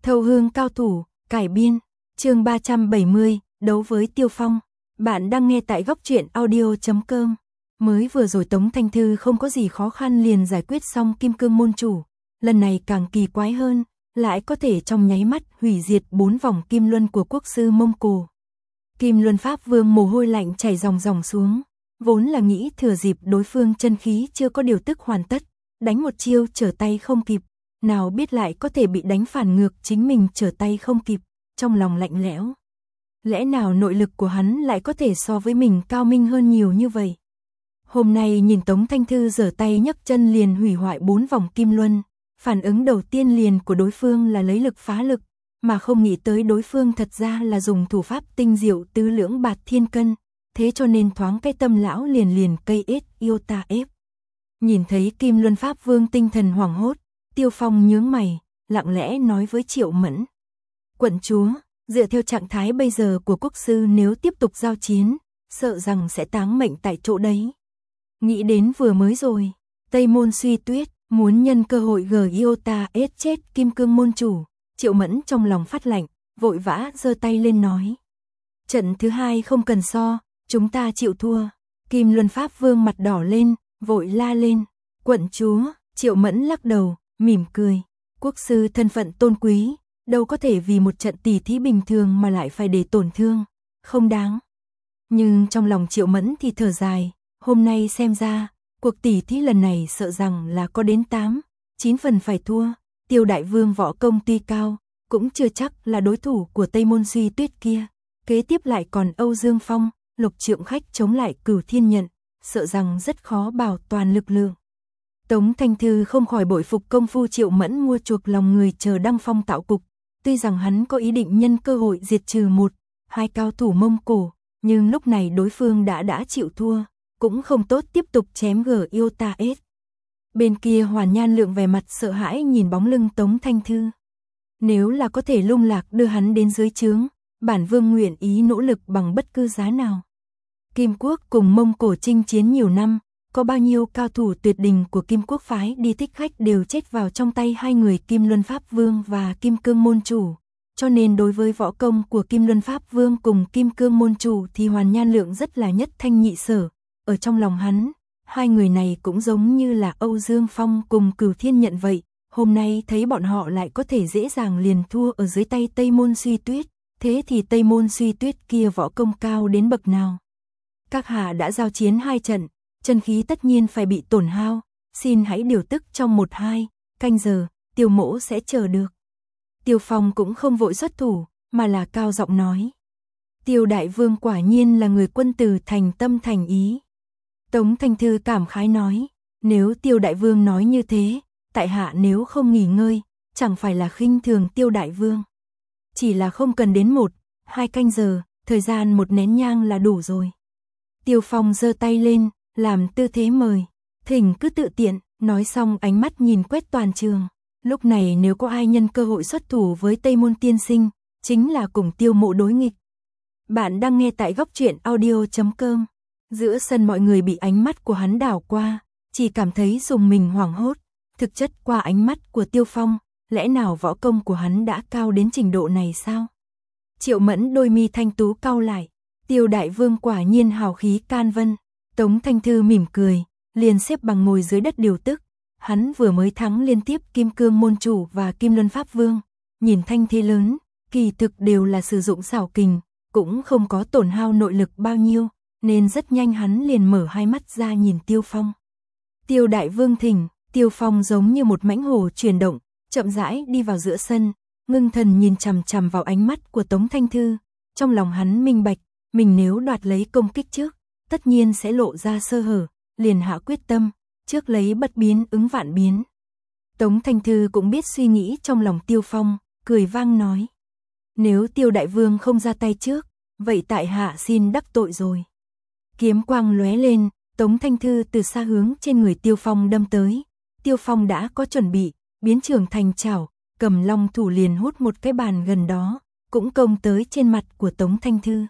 Thâu hương cao thủ, cải biên, chương 370, đấu với Tiêu Phong. Bạn đang nghe tại góc truyện audio.com. Mới vừa rồi Tống Thanh Thư không có gì khó khăn liền giải quyết xong Kim Cương môn chủ. Lần này càng kỳ quái hơn, lại có thể trong nháy mắt hủy diệt 4 vòng kim luân của quốc sư Mông Cổ. Kim Luân Pháp Vương mồ hôi lạnh chảy ròng ròng xuống, vốn là nghĩ thừa dịp đối phương chân khí chưa có điều tức hoàn tất, đánh một chiêu trở tay không kịp, nào biết lại có thể bị đánh phản ngược, chính mình trở tay không kịp, trong lòng lạnh lẽo. Lẽ nào nội lực của hắn lại có thể so với mình cao minh hơn nhiều như vậy? Hôm nay nhìn Tống Thanh Thư giở tay nhấc chân liền hủy hoại 4 vòng kim luân, phản ứng đầu tiên liền của đối phương là lấy lực phá lực, mà không nghĩ tới đối phương thật ra là dùng thủ pháp tinh diệu tứ lưỡng bạt thiên cân, thế cho nên thoáng cái tâm lão liền cây ết yêu ta ép. Nhìn thấy Kim Luân Pháp Vương tinh thần hoảng hốt, Tiêu Phong nhướng mày, lặng lẽ nói với Triệu Mẫn. Quận chúa, dựa theo trạng thái bây giờ của quốc sư nếu tiếp tục giao chiến, sợ rằng sẽ táng mệnh tại chỗ đấy. Nghĩ đến vừa mới rồi, Tây Môn Suy Tuyết muốn nhân cơ hội Iota ết chết Kim Cương môn chủ. Triệu Mẫn trong lòng phát lạnh, vội vã giơ tay lên nói. Trận thứ 2 không cần so, chúng ta chịu thua. Kim Luân Pháp Vương mặt đỏ lên, vội la lên. Quận chúa, Triệu Mẫn lắc đầu, mỉm cười. Quốc sư thân phận tôn quý, đâu có thể vì một trận tỉ thí bình thường mà lại phải để tổn thương, không đáng. Nhưng trong lòng Triệu Mẫn thì thở dài, hôm nay xem ra, cuộc tỉ thí lần này sợ rằng là có đến 8-9 phần phải thua. Tiêu đại vương võ công tuy cao, cũng chưa chắc là đối thủ của Tây Môn Suy Tuyết kia. Kế tiếp lại còn Âu Dương Phong, Lục Trượng Khách chống lại Cửu Thiên Nhận, sợ rằng rất khó bảo toàn lực lượng. Tống Thanh Thư không khỏi bội phục công phu Triệu Mẫn mua chuộc lòng người chờ đăng phong tạo cục. Tuy rằng hắn có ý định nhân cơ hội diệt trừ 1-2 cao thủ Mông Cổ, nhưng lúc này đối phương đã chịu thua, cũng không tốt tiếp tục chém Iota ết. Bên kia Hoàn Nhan Lượng vẻ mặt sợ hãi nhìn bóng lưng Tống Thanh Thư. Nếu là có thể lung lạc đưa hắn đến dưới trướng, bản vương nguyện ý nỗ lực bằng bất cứ giá nào. Kim Quốc cùng Mông Cổ chinh chiến nhiều năm, có bao nhiêu cao thủ tuyệt đỉnh của Kim Quốc phái đi thích khách đều chết vào trong tay hai người Kim Luân Pháp Vương và Kim Cương môn chủ. Cho nên đối với võ công của Kim Luân Pháp Vương cùng Kim Cương môn chủ thì Hoàn Nhan Lượng rất là nhất thanh nhị sở. Ở trong lòng hắn, hai người này cũng giống như là Âu Dương Phong cùng Cửu Thiên Nhận vậy, hôm nay thấy bọn họ lại có thể dễ dàng liền thua ở dưới tay Tây Môn Suy Tuyết, thế thì Tây Môn Suy Tuyết kia võ công cao đến bậc nào? Các hạ đã giao chiến 2 trận, chân khí tất nhiên phải bị tổn hao, xin hãy điều tức trong 1-2 canh giờ, Tiêu mỗ sẽ chờ được. Tiêu Phong cũng không vội xuất thủ, mà là cao giọng nói. Tiêu đại vương quả nhiên là người quân tử thành tâm thành ý. Tống Thanh Thư cảm khái nói, nếu Tiêu đại vương nói như thế, tại hạ nếu không nghỉ ngơi, chẳng phải là khinh thường Tiêu đại vương. Chỉ là không cần đến 1-2 canh giờ, thời gian 1 nén nhang là đủ rồi. Tiêu Phong giơ tay lên, làm tư thế mời, thỉnh cứ tự tiện, nói xong ánh mắt nhìn quét toàn trường. Lúc này nếu có ai nhân cơ hội xuất thủ với Tây Môn tiên sinh, chính là cùng Tiêu mộ đối nghịch. Bạn đang nghe tại góc truyện audio.com. Giữa sân mọi người bị ánh mắt của hắn đảo qua, chỉ cảm thấy dùng mình hoảng hốt. Thực chất qua ánh mắt của Tiêu Phong, lẽ nào võ công của hắn đã cao đến trình độ này sao? Triệu Mẫn đôi mi thanh tú cau lại, Tiêu đại vương quả nhiên hào khí can vân. Tống Thanh Thư mỉm cười, liền xếp bằng ngồi dưới đất điều tức. Hắn vừa mới thắng liên tiếp Kim Cương môn chủ và Kim Luân Pháp Vương, nhìn thanh thế lớn, kỳ thực đều là sử dụng xảo kình, cũng không có tổn hao nội lực bao nhiêu, nên rất nhanh hắn liền mở hai mắt ra nhìn Tiêu Phong. Tiêu đại vương thỉnh. Tiêu Phong giống như một mãnh hổ chuyển động, chậm rãi đi vào giữa sân, ngưng thần nhìn chằm chằm vào ánh mắt của Tống Thanh Thư. Trong lòng hắn minh bạch, mình nếu đoạt lấy công kích trước, tất nhiên sẽ lộ ra sơ hở, liền hạ quyết tâm, trước lấy bất biến ứng vạn biến. Tống Thanh Thư cũng biết suy nghĩ trong lòng Tiêu Phong, cười vang nói. Nếu Tiêu đại vương không ra tay trước, vậy tại hạ xin đắc tội rồi. Kiếm quang lóe lên, Tống Thanh Thư từ xa hướng trên người Tiêu Phong đâm tới. Tiêu Phong đã có chuẩn bị, biến trường thành chảo, cầm long thủ liền hút một cái bàn gần đó, cũng công tới trên mặt của Tống Thanh Thư.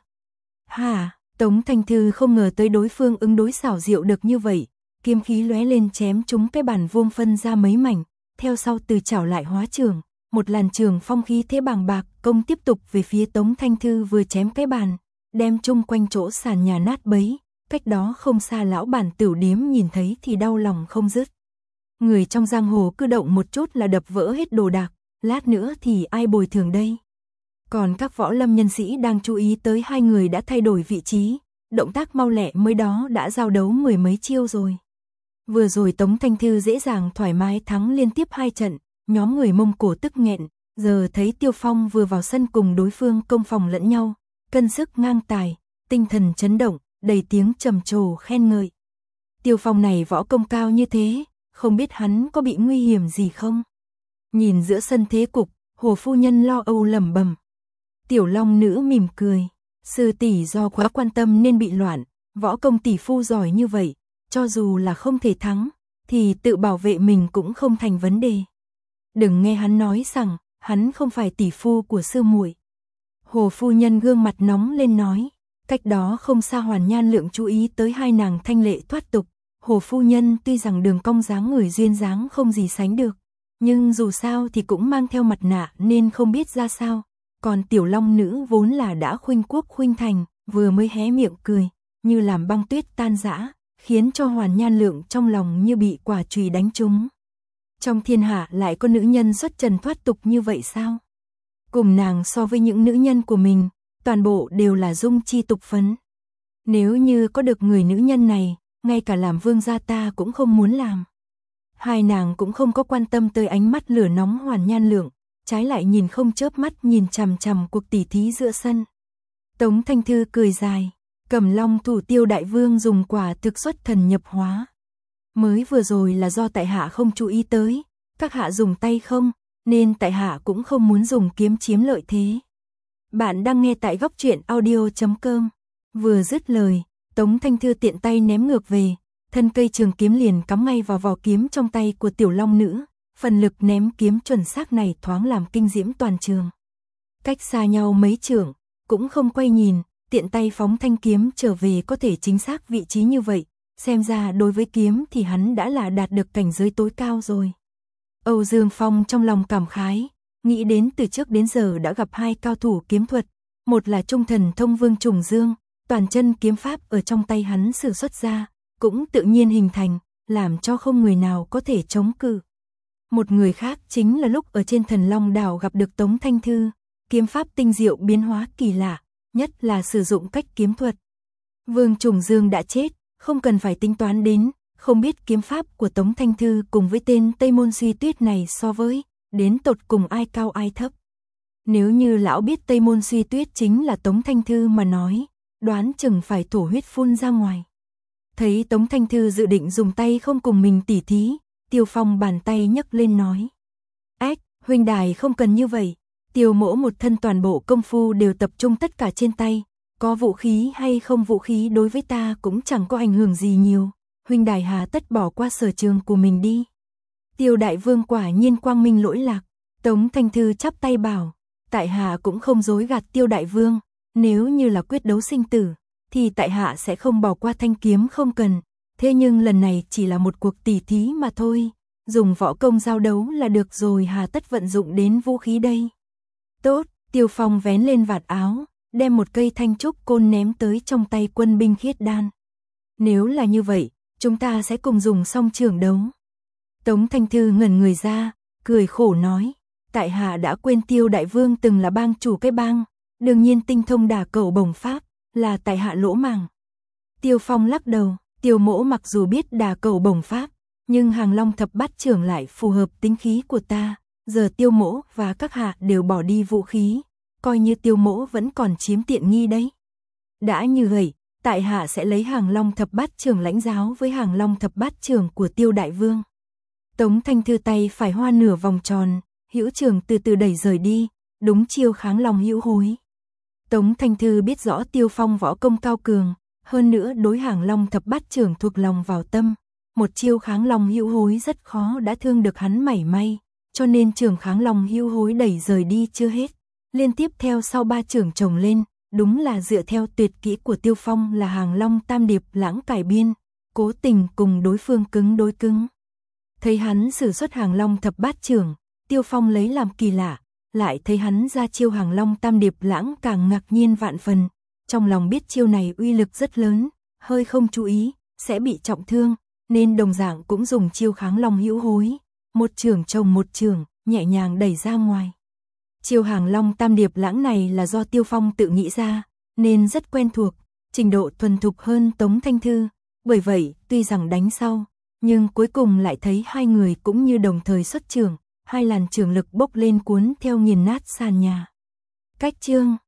Hả, Tống Thanh Thư không ngờ tới đối phương ứng đối xảo diệu được như vậy, kiếm khí lóe lên chém trúng cái bàn vuông phân ra mấy mảnh, theo sau từ chảo lại hóa trường, một làn trường phong khí thế bàng bạc công tiếp tục về phía Tống Thanh Thư vừa chém cái bàn, đem chung quanh chỗ sàn nhà nát bấy, cách đó không xa lão bản tửu điếm nhìn thấy thì đau lòng không dứt. Người trong giang hồ cứ động một chút là đập vỡ hết đồ đạc, lát nữa thì ai bồi thường đây? Còn các võ lâm nhân sĩ đang chú ý tới hai người đã thay đổi vị trí, động tác mau lẹ mới đó đã giao đấu mười mấy chiêu rồi. Vừa rồi Tống Thanh Thư dễ dàng thoải mái thắng liên tiếp 2 trận, nhóm người Mông Cổ tức nghẹn, giờ thấy Tiêu Phong vừa vào sân cùng đối phương công phòng lẫn nhau, cân sức ngang tài, tinh thần chấn động, đầy tiếng trầm trồ khen ngợi. Tiêu Phong này võ công cao như thế, không biết hắn có bị nguy hiểm gì không? Nhìn giữa sân thế cục, Hồ phu nhân lo âu lẩm bẩm. Tiểu Long nữ mỉm cười, sư tỷ do quá quan tâm nên bị loạn, võ công tỷ phu giỏi như vậy, cho dù là không thể thắng, thì tự bảo vệ mình cũng không thành vấn đề. Đừng nghe hắn nói rằng, hắn không phải tỷ phu của sư muội. Hồ phu nhân gương mặt nóng lên nói, cách đó không xa Hoàn Nhan Lượng chú ý tới hai nàng thanh lệ thoát tục. Hồ phu nhân tuy rằng đường cong dáng người duyên dáng không gì sánh được, nhưng dù sao thì cũng mang theo mặt nạ nên không biết ra sao. Còn Tiểu Long nữ vốn là đã khuynh quốc khuynh thành, vừa mới hé miệng cười, như làm băng tuyết tan rã, khiến cho Hoàn Nhan Lượng trong lòng như bị quả chùy đánh trúng. Trong thiên hạ lại có nữ nhân xuất trần thoát tục như vậy sao? Cùng nàng so với những nữ nhân của mình, toàn bộ đều là dung chi tục phấn. Nếu như có được người nữ nhân này, ngay cả làm vương gia ta cũng không muốn làm. Hai nàng cũng không có quan tâm tới ánh mắt lửa nóng Hoàn Nhan Lượng, trái lại nhìn không chớp mắt nhìn chằm chằm cuộc tỉ thí giữa sân. Tống Thanh Thư cười dài, Cẩm Long thủ Tiêu đại vương dùng quả thực xuất thần nhập hóa. Mới vừa rồi là do tại hạ không chú ý tới, các hạ dùng tay không, nên tại hạ cũng không muốn dùng kiếm chiếm lợi thế. Bạn đang nghe tại góc truyện audio.com. Vừa dứt lời, Tống Thanh Thư tiện tay ném ngược về, thân cây trường kiếm liền cắm ngay vào vỏ kiếm trong tay của Tiểu Long nữ, phần lực ném kiếm chuẩn xác này thoáng làm kinh diễm toàn trường. Cách xa nhau mấy trượng, cũng không quay nhìn, tiện tay phóng thanh kiếm trở về có thể chính xác vị trí như vậy, xem ra đối với kiếm thì hắn đã là đạt được cảnh giới tối cao rồi. Âu Dương Phong trong lòng cảm khái, nghĩ đến từ trước đến giờ đã gặp hai cao thủ kiếm thuật, một là Trung Thần Thông Vương Trùng Dương, toàn chân kiếm pháp ở trong tay hắn sử xuất ra, cũng tự nhiên hình thành, làm cho không người nào có thể chống cự. Một người khác chính là lúc ở trên Thần Long đảo gặp được Tống Thanh Thư, kiếm pháp tinh diệu biến hóa kỳ lạ, nhất là sử dụng cách kiếm thuật. Vương Trùng Dương đã chết, không cần phải tính toán đến, không biết kiếm pháp của Tống Thanh Thư cùng với tên Tây Môn Suy Tuyết này so với, đến tột cùng ai cao ai thấp. Nếu như lão biết Tây Môn Suy Tuyết chính là Tống Thanh Thư mà nói, đoán chừng phải thổ huyết phun ra ngoài. Thấy Tống Thanh Thư dự định dùng tay không cùng mình tỉ thí, Tiêu Phong bàn tay nhấc lên nói. Ách, huynh đài không cần như vậy, Tiêu mỗ một thân toàn bộ công phu đều tập trung tất cả trên tay, có vũ khí hay không vũ khí đối với ta cũng chẳng có ảnh hưởng gì nhiều, huynh đài hà tất bỏ qua sở trường của mình đi. Tiêu đại vương quả nhiên quang minh lỗi lạc, Tống Thanh Thư chắp tay bảo, tại hạ cũng không dối gạt Tiêu đại vương, nếu như là quyết đấu sinh tử, thì tại hạ sẽ không bỏ qua thanh kiếm không cần, thế nhưng lần này chỉ là một cuộc tỉ thí mà thôi, dùng võ công giao đấu là được rồi, hà tất vận dụng đến vũ khí đây. Tốt, Tiêu Phong vén lên vạt áo, đem một cây thanh trúc côn ném tới trong tay quân binh khiết đan. Nếu là như vậy, chúng ta sẽ cùng dùng song trường đấu. Tống Thanh Thư ngẩn người ra, cười khổ nói, tại hạ đã quên Tiêu đại vương từng là bang chủ cái bang, đương nhiên tinh thông đả cẩu bổng pháp, là tại hạ lỗ màng. Tiêu Phong lắc đầu, Tiêu mỗ mặc dù biết đả cẩu bổng pháp, nhưng Hàng Long thập bát trưởng lại phù hợp tính khí của ta, giờ Tiêu mỗ và các hạ đều bỏ đi vũ khí, coi như Tiêu mỗ vẫn còn chiếm tiện nghi đấy. Đã như vậy, tại hạ sẽ lấy Hàng Long thập bát trưởng lãnh giáo với Hàng Long thập bát trưởng của Tiêu đại vương. Tống Thanh Thư tay phải hoa nửa vòng tròn, hữu trường từ từ đẩy rời đi, đúng chiêu kháng long hữu hối. Tống Thanh Thư biết rõ Tiêu Phong võ công cao cường, hơn nữa đối Hàng Long thập bát trưởng thuộc lòng vào tâm, một chiêu kháng long hữu hối rất khó đã thương được hắn mảy may, cho nên trường kháng long hữu hối đẩy rời đi chưa hết, liên tiếp theo sau ba trưởng chồng lên, đúng là dựa theo tuyệt kỹ của Tiêu Phong là Hàng Long tam điệp lãng cải biên, cố tình cùng đối phương cứng đối cứng. Thấy hắn sử xuất Hàng Long thập bát trưởng, Tiêu Phong lấy làm kỳ lạ, lại thấy hắn ra chiêu Hàng Long Tam Điệp Lãng càng ngạc nhiên vạn phần, trong lòng biết chiêu này uy lực rất lớn, hơi không chú ý, sẽ bị trọng thương, nên đồng dạng cũng dùng chiêu Kháng Long Hữu Hối, một chưởng chồng một chưởng, nhẹ nhàng đẩy ra ngoài. Chiêu Hàng Long Tam Điệp Lãng này là do Tiêu Phong tự nghĩ ra, nên rất quen thuộc, trình độ thuần thục hơn Tống Thanh Thư, bởi vậy tuy rằng đánh sau, nhưng cuối cùng lại thấy hai người cũng như đồng thời xuất chưởng, hai làn chưởng lực bốc lên cuốn theo nghiền nát sàn nhà. Cách chương